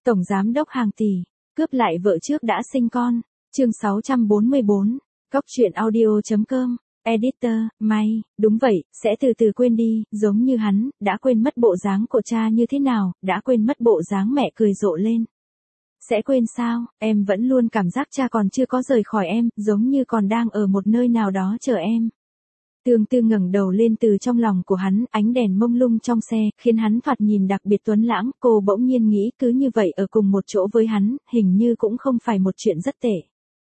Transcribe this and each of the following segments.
Tổng giám đốc hàng tỷ, cướp lại vợ trước đã sinh con. Chương 644. Cóc truyện audio.com. Editor, May, đúng vậy, sẽ từ từ quên đi, giống như hắn, đã quên mất bộ dáng của cha như thế nào, đã quên mất bộ dáng mẹ cười rộ lên. Sẽ quên sao, em vẫn luôn cảm giác cha còn chưa có rời khỏi em, giống như còn đang ở một nơi nào đó chờ em. Tương Tư ngẩng đầu lên từ trong lòng của hắn, ánh đèn mông lung trong xe, khiến hắn thoạt nhìn đặc biệt tuấn lãng, cô bỗng nhiên nghĩ cứ như vậy ở cùng một chỗ với hắn, hình như cũng không phải một chuyện rất tệ.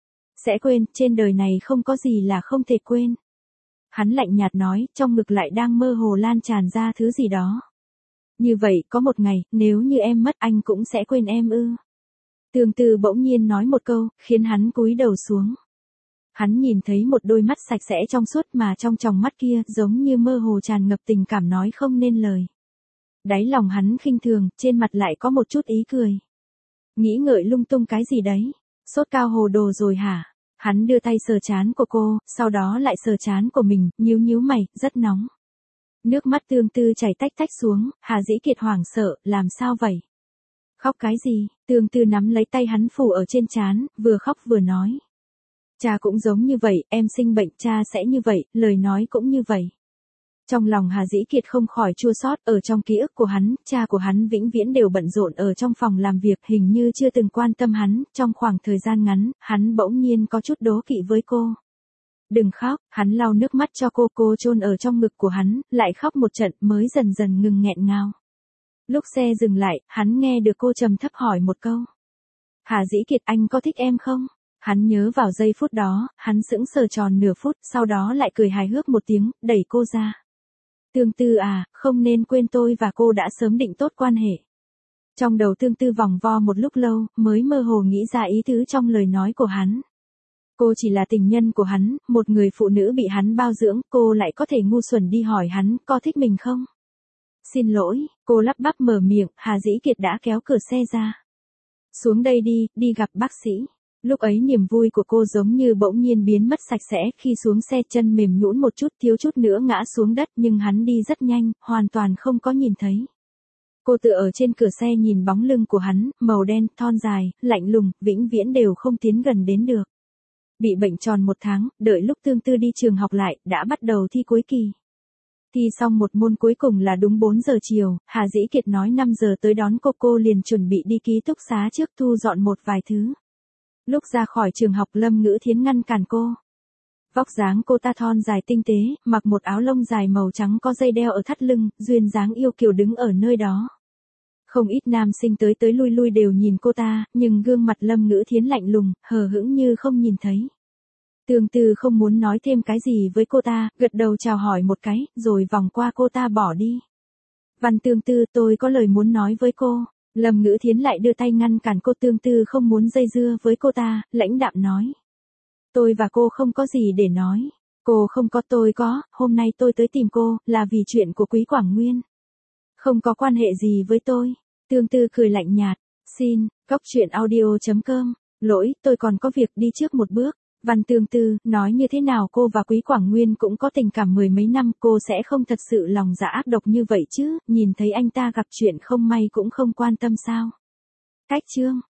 Sẽ quên, trên đời này không có gì là không thể quên. Hắn lạnh nhạt nói, trong ngực lại đang mơ hồ lan tràn ra thứ gì đó. Như vậy, có một ngày, nếu như em mất anh cũng sẽ quên em ư. Tương Tư bỗng nhiên nói một câu, khiến hắn cúi đầu xuống. Hắn nhìn thấy một đôi mắt sạch sẽ trong suốt mà trong tròng mắt kia giống như mơ hồ tràn ngập tình cảm nói không nên lời. Đáy lòng hắn khinh thường, trên mặt lại có một chút ý cười. Nghĩ ngợi lung tung cái gì đấy? Sốt cao hồ đồ rồi hả? Hắn đưa tay sờ trán của cô, sau đó lại sờ trán của mình, nhíu nhíu mày, rất nóng. Nước mắt Tương Tư chảy tách tách xuống, Hà Dĩ Kiệt hoảng sợ, làm sao vậy? Khóc cái gì? Tương Tư nắm lấy tay hắn phủ ở trên trán, vừa khóc vừa nói. Cha cũng giống như vậy, em sinh bệnh cha sẽ như vậy, lời nói cũng như vậy. Trong lòng Hà Dĩ Kiệt không khỏi chua xót, ở trong ký ức của hắn, cha của hắn vĩnh viễn đều bận rộn ở trong phòng làm việc, hình như chưa từng quan tâm hắn, trong khoảng thời gian ngắn, hắn bỗng nhiên có chút đố kỵ với cô. Đừng khóc, hắn lau nước mắt cho cô chôn ở trong ngực của hắn, lại khóc một trận mới dần dần ngừng nghẹn ngào. Lúc xe dừng lại, hắn nghe được cô trầm thấp hỏi một câu. Hà Dĩ Kiệt anh có thích em không? Hắn nhớ vào giây phút đó, hắn sững sờ tròn nửa phút, sau đó lại cười hài hước một tiếng, đẩy cô ra. Tương Tư à, không nên quên tôi và cô đã sớm định tốt quan hệ. Trong đầu Tương Tư vòng vo một lúc lâu, mới mơ hồ nghĩ ra ý tứ trong lời nói của hắn. Cô chỉ là tình nhân của hắn, một người phụ nữ bị hắn bao dưỡng, cô lại có thể ngu xuẩn đi hỏi hắn, có thích mình không? Xin lỗi, cô lắp bắp mở miệng, Hà Dĩ Kiệt đã kéo cửa xe ra. Xuống đây đi gặp bác sĩ. Lúc ấy niềm vui của cô giống như bỗng nhiên biến mất sạch sẽ, khi xuống xe chân mềm nhũn một chút, thiếu chút nữa ngã xuống đất, nhưng hắn đi rất nhanh, hoàn toàn không có nhìn thấy. Cô tựa ở trên cửa xe nhìn bóng lưng của hắn, màu đen, thon dài, lạnh lùng, vĩnh viễn đều không tiến gần đến được. Bị bệnh tròn 1 tháng, đợi lúc Tương Tư đi trường học lại, đã bắt đầu thi cuối kỳ. Thi xong một môn cuối cùng là đúng 4 giờ chiều, Hà Dĩ Kiệt nói 5 giờ tới đón cô liền chuẩn bị đi ký túc xá trước thu dọn một vài thứ. Lúc ra khỏi trường học Lâm Ngữ Thiến ngăn cản cô. Vóc dáng cô ta thon dài tinh tế, mặc một áo lông dài màu trắng có dây đeo ở thắt lưng, duyên dáng yêu kiều đứng ở nơi đó. Không ít nam sinh tới lui đều nhìn cô ta, nhưng gương mặt Lâm Ngữ Thiến lạnh lùng, hờ hững như không nhìn thấy. Tương Tư không muốn nói thêm cái gì với cô ta, gật đầu chào hỏi một cái, rồi vòng qua cô ta bỏ đi. Văn Tương Tư, tôi có lời muốn nói với cô. Lâm Ngữ Thiến lại đưa tay ngăn cản cô. Tương Tư không muốn dây dưa với cô ta, lãnh đạm nói. Tôi và cô không có gì để nói. Cô không có, tôi có, hôm nay tôi tới tìm cô, là vì chuyện của Quý Quảng Nguyên. Không có quan hệ gì với tôi. Tương Tư cười lạnh nhạt. Xin, cóc truyện audio.com. Lỗi, tôi còn có việc đi trước một bước. Văn Tương Tư, nói như thế nào cô và Quý Quảng Nguyên cũng có tình cảm 10 mấy năm, cô sẽ không thật sự lòng dạ ác độc như vậy chứ, nhìn thấy anh ta gặp chuyện không may cũng không quan tâm sao. Cách chương.